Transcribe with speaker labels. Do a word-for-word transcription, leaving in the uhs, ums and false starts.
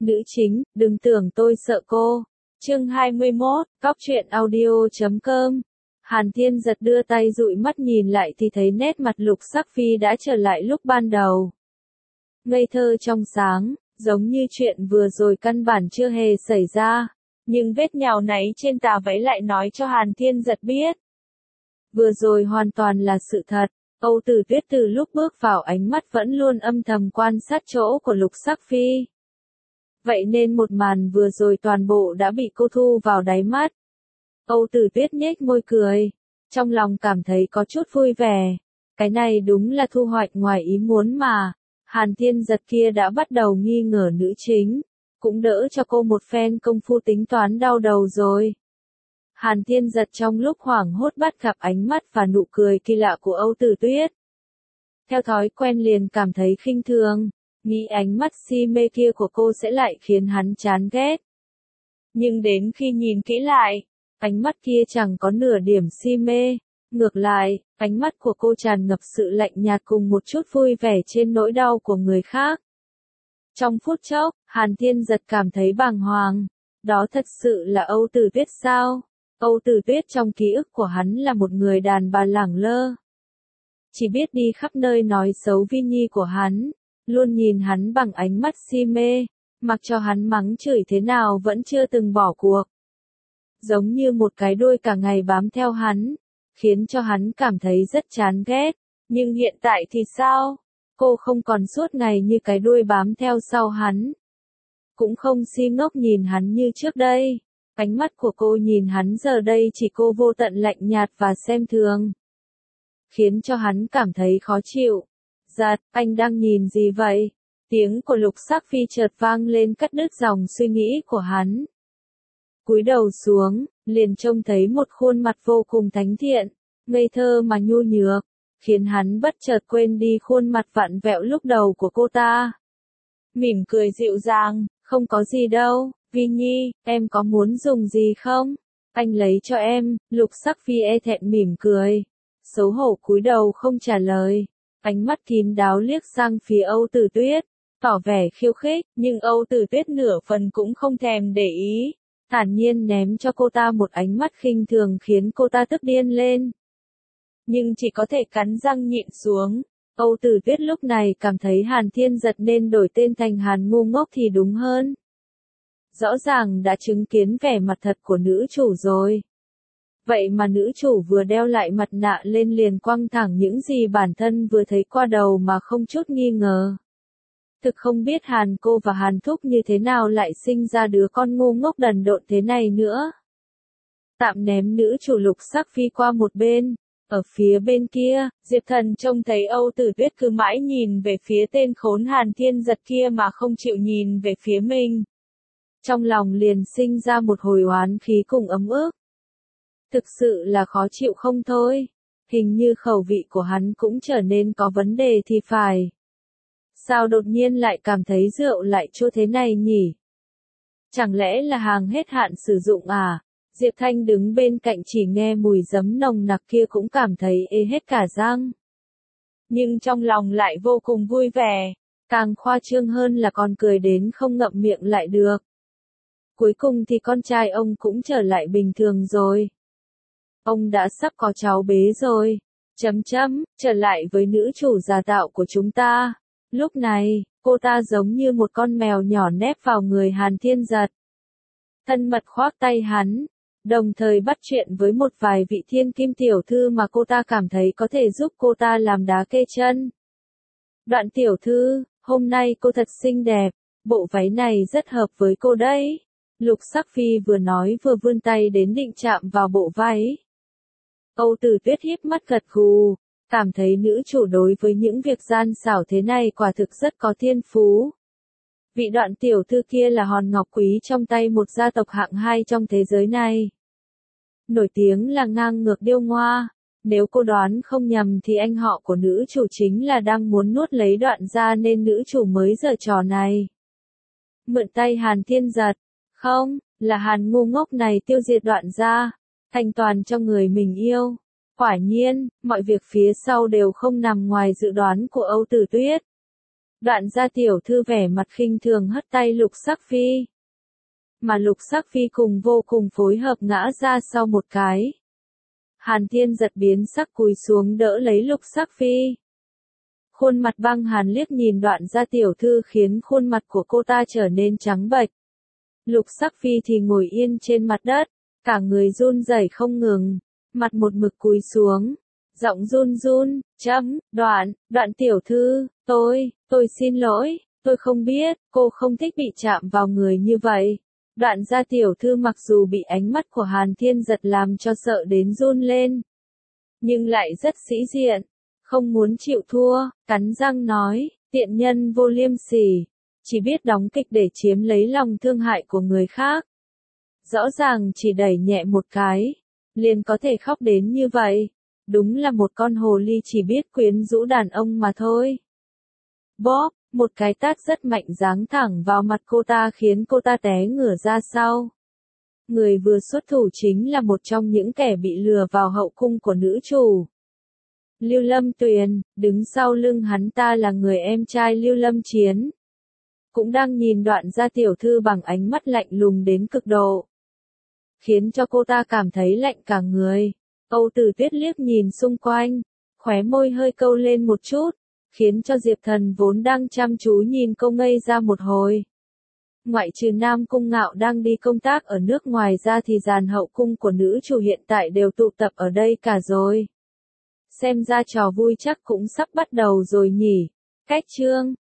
Speaker 1: Nữ chính, đừng tưởng tôi sợ cô. Chương hai mươi mốt, Cóc truyện audio chấm com. Hàn Thiên Giật đưa tay dụi mắt nhìn lại thì thấy nét mặt Lục Sắc Phi đã trở lại lúc ban đầu. Ngây thơ trong sáng, giống như chuyện vừa rồi căn bản chưa hề xảy ra. Nhưng vết nhào náy trên tà váy lại nói cho Hàn Thiên Giật biết. Vừa rồi hoàn toàn là sự thật. Âu Tử Tuyết từ lúc bước vào ánh mắt vẫn luôn âm thầm quan sát chỗ của Lục Sắc Phi. Vậy nên một màn vừa rồi toàn bộ đã bị cô thu vào đáy mắt. Âu Tử Tuyết nhếch môi cười, trong lòng cảm thấy có chút vui vẻ. Cái này đúng là thu hoạch ngoài ý muốn mà. Hàn Thiên Giật kia đã bắt đầu nghi ngờ nữ chính, cũng đỡ cho cô một phen công phu tính toán đau đầu rồi. Hàn Thiên Giật trong lúc hoảng hốt bắt gặp ánh mắt và nụ cười kỳ lạ của Âu Tử Tuyết. Theo thói quen liền cảm thấy khinh thường, nghĩ ánh mắt si mê kia của cô sẽ lại khiến hắn chán ghét. Nhưng đến khi nhìn kỹ lại, ánh mắt kia chẳng có nửa điểm si mê, ngược lại, ánh mắt của cô tràn ngập sự lạnh nhạt cùng một chút vui vẻ trên nỗi đau của người khác. Trong phút chốc, Hàn Thiên Giật cảm thấy bàng hoàng, đó thật sự là Âu Tử Tuyết sao? Âu Tử Tuyết trong ký ức của hắn là một người đàn bà lẳng lơ. Chỉ biết đi khắp nơi nói xấu Vi Nhi của hắn, luôn nhìn hắn bằng ánh mắt si mê, mặc cho hắn mắng chửi thế nào vẫn chưa từng bỏ cuộc. Giống như một cái đuôi cả ngày bám theo hắn, khiến cho hắn cảm thấy rất chán ghét. Nhưng hiện tại thì sao? Cô không còn suốt ngày như cái đuôi bám theo sau hắn. Cũng không si ngốc nhìn hắn như trước đây. Ánh mắt của cô nhìn hắn giờ đây chỉ cô vô tận lạnh nhạt và xem thường. Khiến cho hắn cảm thấy khó chịu. Giật, anh đang nhìn gì vậy? Tiếng của Lục Sắc Phi chợt vang lên cắt đứt dòng suy nghĩ của hắn. Cúi đầu xuống, liền trông thấy một khuôn mặt vô cùng thánh thiện, ngây thơ mà nhu nhược, khiến hắn bất chợt quên đi khuôn mặt vặn vẹo lúc đầu của cô ta. Mỉm cười dịu dàng, không có gì đâu, Vi Nhi, em có muốn dùng gì không? Anh lấy cho em. Lục Sắc Phi e thẹn mỉm cười, xấu hổ cúi đầu không trả lời, ánh mắt kín đáo liếc sang phía Âu Tử Tuyết, tỏ vẻ khiêu khích, nhưng Âu Tử Tuyết nửa phần cũng không thèm để ý, thản nhiên ném cho cô ta một ánh mắt khinh thường khiến cô ta tức điên lên. Nhưng chỉ có thể cắn răng nhịn xuống. Âu Tử Tuyết lúc này cảm thấy Hàn Thiên Giật nên đổi tên thành Hàn ngu ngốc thì đúng hơn. Rõ ràng đã chứng kiến vẻ mặt thật của nữ chủ rồi. Vậy mà nữ chủ vừa đeo lại mặt nạ lên liền quăng thẳng những gì bản thân vừa thấy qua đầu mà không chút nghi ngờ. Thực không biết Hàn cô và Hàn Thúc như thế nào lại sinh ra đứa con ngu ngốc đần độn thế này nữa. Tạm ném nữ chủ Lục Sắc Phi qua một bên. Ở phía bên kia, Diệp Thần trông thấy Âu Tử Tuyết cứ mãi nhìn về phía tên khốn Hàn Thiên Giật kia mà không chịu nhìn về phía mình. Trong lòng liền sinh ra một hồi oán khí cùng ấm ức. Thực sự là khó chịu không thôi. Hình như khẩu vị của hắn cũng trở nên có vấn đề thì phải. Sao đột nhiên lại cảm thấy rượu lại chua thế này nhỉ? Chẳng lẽ là hàng hết hạn sử dụng à? Diệp Thanh đứng bên cạnh chỉ nghe mùi giấm nồng nặc kia cũng cảm thấy ê hết cả răng. Nhưng trong lòng lại vô cùng vui vẻ, càng khoa trương hơn là còn cười đến không ngậm miệng lại được. Cuối cùng thì con trai ông cũng trở lại bình thường rồi. Ông đã sắp có cháu bế rồi. Chấm chấm, trở lại với nữ chủ giả tạo của chúng ta. Lúc này, cô ta giống như một con mèo nhỏ nép vào người Hàn Thiên Giật. Thân mật khoác tay hắn, đồng thời bắt chuyện với một vài vị thiên kim tiểu thư mà cô ta cảm thấy có thể giúp cô ta làm đá kê chân. Đoạn tiểu thư, hôm nay cô thật xinh đẹp, bộ váy này rất hợp với cô đấy. Lục Sắc Phi vừa nói vừa vươn tay đến định chạm vào bộ váy. Âu Tử Tuyết híp mắt gật gù, cảm thấy nữ chủ đối với những việc gian xảo thế này quả thực rất có thiên phú. Vị Đoạn tiểu thư kia là hòn ngọc quý trong tay một gia tộc hạng hai trong thế giới này. Nổi tiếng là ngang ngược điêu ngoa, nếu cô đoán không nhầm thì anh họ của nữ chủ chính là đang muốn nuốt lấy Đoạn gia nên nữ chủ mới giở trò này. Mượn tay Hàn Thiên Giật, không, là Hàn ngu ngốc này tiêu diệt Đoạn gia, thành toàn cho người mình yêu. Quả nhiên, mọi việc phía sau đều không nằm ngoài dự đoán của Âu Tử Tuyết. Đoạn gia tiểu thư vẻ mặt khinh thường hất tay Lục Sắc Phi. Mà Lục Sắc Phi cùng vô cùng phối hợp ngã ra sau một cái. Hàn Thiên giật biến sắc cúi xuống đỡ lấy Lục Sắc Phi. Khuôn mặt băng hàn liếc nhìn đoạn gia tiểu thư khiến khuôn mặt của cô ta trở nên trắng bệch. Lục Sắc Phi thì ngồi yên trên mặt đất, cả người run rẩy không ngừng, mặt một mực cúi xuống, giọng run run, chấm, đoạn, đoạn tiểu thư, tôi, tôi xin lỗi, tôi không biết, cô không thích bị chạm vào người như vậy. Đoạn gia tiểu thư mặc dù bị ánh mắt của Hàn Thiên giật làm cho sợ đến run lên, nhưng lại rất sĩ diện, không muốn chịu thua, cắn răng nói, tiện nhân vô liêm sỉ, chỉ biết đóng kịch để chiếm lấy lòng thương hại của người khác. Rõ ràng chỉ đẩy nhẹ một cái, liền có thể khóc đến như vậy, đúng là một con hồ ly chỉ biết quyến rũ đàn ông mà thôi. Bóp, một cái tát rất mạnh giáng thẳng vào mặt cô ta khiến cô ta té ngửa ra sau. Người vừa xuất thủ chính là một trong những kẻ bị lừa vào hậu cung của nữ chủ. Lưu Lâm Tuyền, đứng sau lưng hắn ta là người em trai Lưu Lâm Chiến. Cũng đang nhìn đoạn gia tiểu thư bằng ánh mắt lạnh lùng đến cực độ. Khiến cho cô ta cảm thấy lạnh cả người. Âu Tử Tuyết liếc nhìn xung quanh, khóe môi hơi câu lên một chút, khiến cho Diệp Thần vốn đang chăm chú nhìn cô ngây ra một hồi. Ngoại trừ Nam Cung Ngạo đang đi công tác ở nước ngoài ra thì dàn hậu cung của nữ chủ hiện tại đều tụ tập ở đây cả rồi. Xem ra trò vui chắc cũng sắp bắt đầu rồi nhỉ. Cách chương